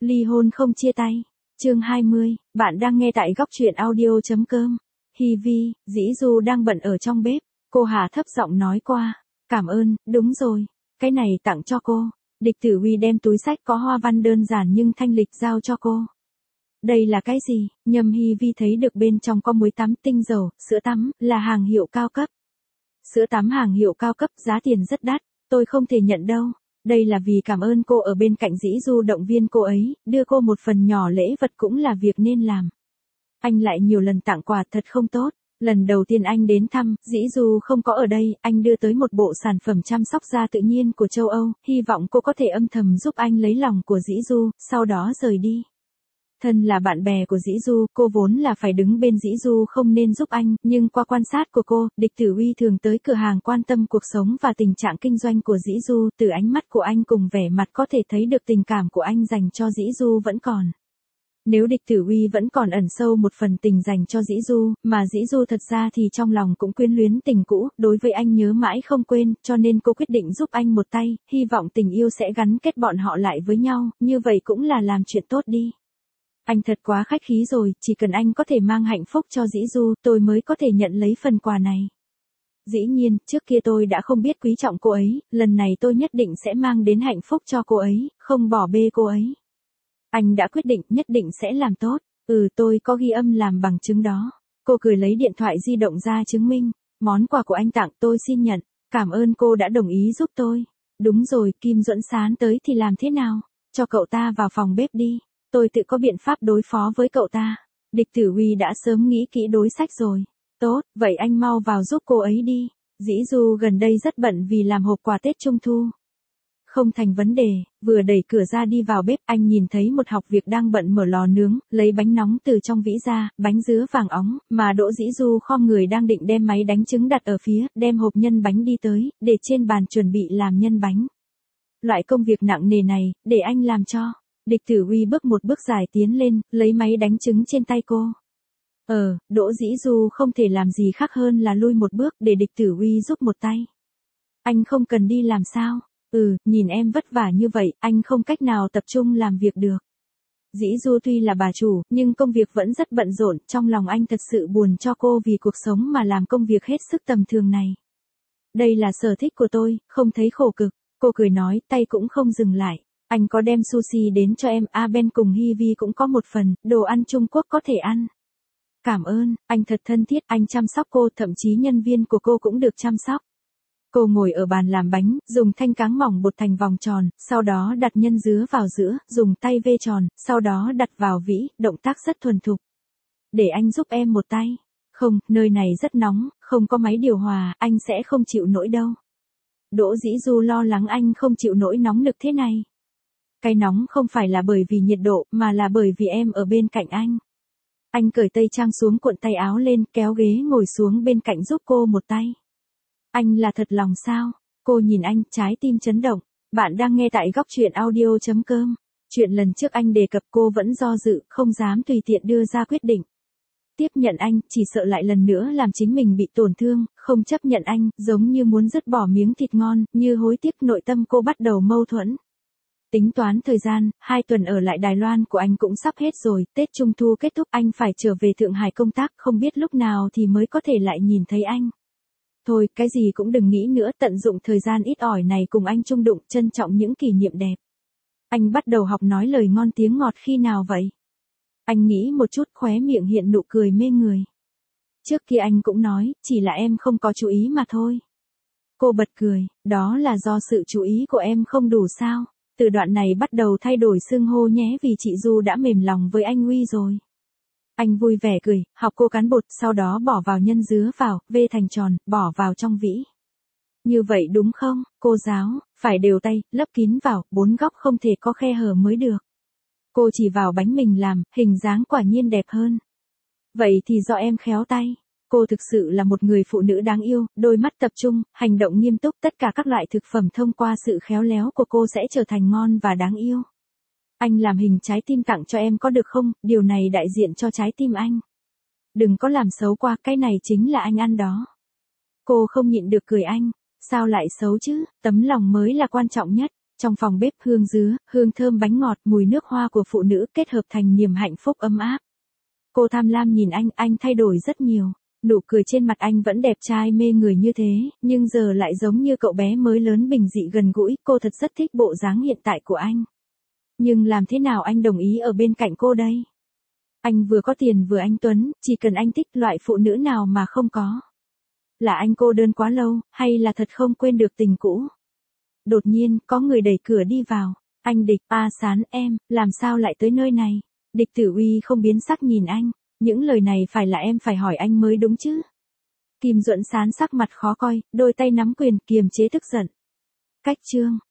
Ly hôn không chia tay. Chương 20, bạn đang nghe tại góc truyện audio.com. Hi Vi, Dĩ Du đang bận ở trong bếp. Cô Hà thấp giọng nói qua. Cảm ơn, đúng rồi. Cái này tặng cho cô. Địch Tử Uy đem túi xách có hoa văn đơn giản nhưng thanh lịch giao cho cô. Đây là cái gì? Nhâm Hi Vi thấy được bên trong có muối tắm, tinh dầu, sữa tắm, là hàng hiệu cao cấp. Sữa tắm hàng hiệu cao cấp, giá tiền rất đắt, tôi không thể nhận đâu. Đây là vì cảm ơn cô ở bên cạnh Dĩ Du động viên cô ấy, đưa cô một phần nhỏ lễ vật cũng là việc nên làm. Anh lại nhiều lần tặng quà thật không tốt. Lần đầu tiên anh đến thăm, Dĩ Du không có ở đây, anh đưa tới một bộ sản phẩm chăm sóc da tự nhiên của châu Âu, hy vọng cô có thể âm thầm giúp anh lấy lòng của Dĩ Du, sau đó rời đi. Thân là bạn bè của Dĩ Du, cô vốn là phải đứng bên Dĩ Du không nên giúp anh, nhưng qua quan sát của cô, Địch Tử Uy thường tới cửa hàng quan tâm cuộc sống và tình trạng kinh doanh của Dĩ Du, từ ánh mắt của anh cùng vẻ mặt có thể thấy được tình cảm của anh dành cho Dĩ Du vẫn còn. Nếu Địch Tử Uy vẫn còn ẩn sâu một phần tình dành cho Dĩ Du, mà Dĩ Du thật ra thì trong lòng cũng quyến luyến tình cũ, đối với anh nhớ mãi không quên, cho nên cô quyết định giúp anh một tay, hy vọng tình yêu sẽ gắn kết bọn họ lại với nhau, như vậy cũng là làm chuyện tốt đi. Anh thật quá khách khí rồi, chỉ cần anh có thể mang hạnh phúc cho Dĩ Du, tôi mới có thể nhận lấy phần quà này. Dĩ nhiên, trước kia tôi đã không biết quý trọng cô ấy, lần này tôi nhất định sẽ mang đến hạnh phúc cho cô ấy, không bỏ bê cô ấy. Anh đã quyết định, nhất định sẽ làm tốt. Tôi có ghi âm làm bằng chứng đó. Cô cười lấy điện thoại di động ra chứng minh. Món quà của anh tặng tôi xin nhận. Cảm ơn cô đã đồng ý giúp tôi. Đúng rồi, Kim Duẫn Sán tới thì làm thế nào? Cho cậu ta vào phòng bếp đi. Tôi tự có biện pháp đối phó với cậu ta. Địch Tử Uy đã sớm nghĩ kỹ đối sách rồi. Tốt, vậy anh mau vào giúp cô ấy đi. Dĩ Du gần đây rất bận vì làm hộp quà Tết Trung Thu. Không thành vấn đề, vừa đẩy cửa ra đi vào bếp, anh nhìn thấy một học việc đang bận mở lò nướng, lấy bánh nóng từ trong vỉ ra, bánh dứa vàng óng, mà Đỗ Dĩ Du khom người đang định đem máy đánh trứng đặt ở phía, đem hộp nhân bánh đi tới, để trên bàn chuẩn bị làm nhân bánh. Loại công việc nặng nề này, để anh làm cho. Địch Tử Uy bước một bước dài tiến lên, lấy máy đánh trứng trên tay cô. Đỗ Dĩ Du không thể làm gì khác hơn là lui một bước để Địch Tử Uy giúp một tay. Anh không cần đi làm sao? Nhìn em vất vả như vậy, anh không cách nào tập trung làm việc được. Dĩ Du tuy là bà chủ, nhưng công việc vẫn rất bận rộn, trong lòng anh thật sự buồn cho cô vì cuộc sống mà làm công việc hết sức tầm thường này. Đây là sở thích của tôi, không thấy khổ cực, cô cười nói, tay cũng không dừng lại. Anh có đem sushi đến cho em, Ben cùng Hi Vi cũng có một phần, đồ ăn Trung Quốc có thể ăn. Cảm ơn, anh thật thân thiết, anh chăm sóc cô, thậm chí nhân viên của cô cũng được chăm sóc. Cô ngồi ở bàn làm bánh, dùng thanh cáng mỏng bột thành vòng tròn, sau đó đặt nhân dứa vào giữa, dùng tay vê tròn, sau đó đặt vào vỉ, động tác rất thuần thục. Để anh giúp em một tay. Không, nơi này rất nóng, không có máy điều hòa, anh sẽ không chịu nổi đâu. Đỗ Dĩ Du lo lắng anh không chịu nổi nóng nực thế này. Cái nóng không phải là bởi vì nhiệt độ, mà là bởi vì em ở bên cạnh anh. Anh cởi tây trang xuống, cuộn tay áo lên, kéo ghế ngồi xuống bên cạnh giúp cô một tay. Anh là thật lòng sao? Cô nhìn anh, trái tim chấn động. Bạn đang nghe tại góc truyện audio.com. Chuyện lần trước anh đề cập cô vẫn do dự, không dám tùy tiện đưa ra quyết định. Tiếp nhận anh, chỉ sợ lại lần nữa làm chính mình bị tổn thương, không chấp nhận anh, giống như muốn dứt bỏ miếng thịt ngon, như hối tiếc, nội tâm cô bắt đầu mâu thuẫn. Tính toán thời gian, 2 tuần ở lại Đài Loan của anh cũng sắp hết rồi, Tết Trung Thu kết thúc anh phải trở về Thượng Hải công tác, không biết lúc nào thì mới có thể lại nhìn thấy anh. Thôi, cái gì cũng đừng nghĩ nữa, tận dụng thời gian ít ỏi này cùng anh chung đụng, trân trọng những kỷ niệm đẹp. Anh bắt đầu học nói lời ngon tiếng ngọt khi nào vậy? Anh nghĩ một chút, khóe miệng hiện nụ cười mê người. Trước kia anh cũng nói, chỉ là em không có chú ý mà thôi. Cô bật cười, đó là do sự chú ý của em không đủ sao? Từ đoạn này bắt đầu thay đổi xưng hô nhé vì chị Du đã mềm lòng với anh Uy rồi. Anh vui vẻ cười, học cô cán bột, sau đó bỏ vào nhân dứa vào, vê thành tròn, bỏ vào trong vỉ. Như vậy đúng không, cô giáo, phải đều tay, lấp kín vào, 4 góc không thể có khe hở mới được. Cô chỉ vào bánh mình làm, hình dáng quả nhiên đẹp hơn. Vậy thì do em khéo tay. Cô thực sự là một người phụ nữ đáng yêu, đôi mắt tập trung, hành động nghiêm túc, tất cả các loại thực phẩm thông qua sự khéo léo của cô sẽ trở thành ngon và đáng yêu. Anh làm hình trái tim tặng cho em có được không, điều này đại diện cho trái tim anh. Đừng có làm xấu qua, cái này chính là anh ăn đó. Cô không nhịn được cười anh, sao lại xấu chứ, tấm lòng mới là quan trọng nhất. Trong phòng bếp hương dứa, hương thơm bánh ngọt, mùi nước hoa của phụ nữ kết hợp thành niềm hạnh phúc ấm áp. Cô tham lam nhìn anh thay đổi rất nhiều. Nụ cười trên mặt anh vẫn đẹp trai mê người như thế, nhưng giờ lại giống như cậu bé mới lớn bình dị gần gũi, cô thật rất thích bộ dáng hiện tại của anh. Nhưng làm thế nào anh đồng ý ở bên cạnh cô đây? Anh vừa có tiền vừa anh tuấn, chỉ cần anh thích loại phụ nữ nào mà không có. Là anh cô đơn quá lâu, hay là thật không quên được tình cũ? Đột nhiên, có người đẩy cửa đi vào. Anh Địch, Sán em, làm sao lại tới nơi này? Địch Tử Uy không biến sắc nhìn anh. Những lời này phải là em phải hỏi anh mới đúng chứ. Kim Duẫn Sán sắc mặt khó coi, đôi tay nắm quyền kiềm chế tức giận. Cách chương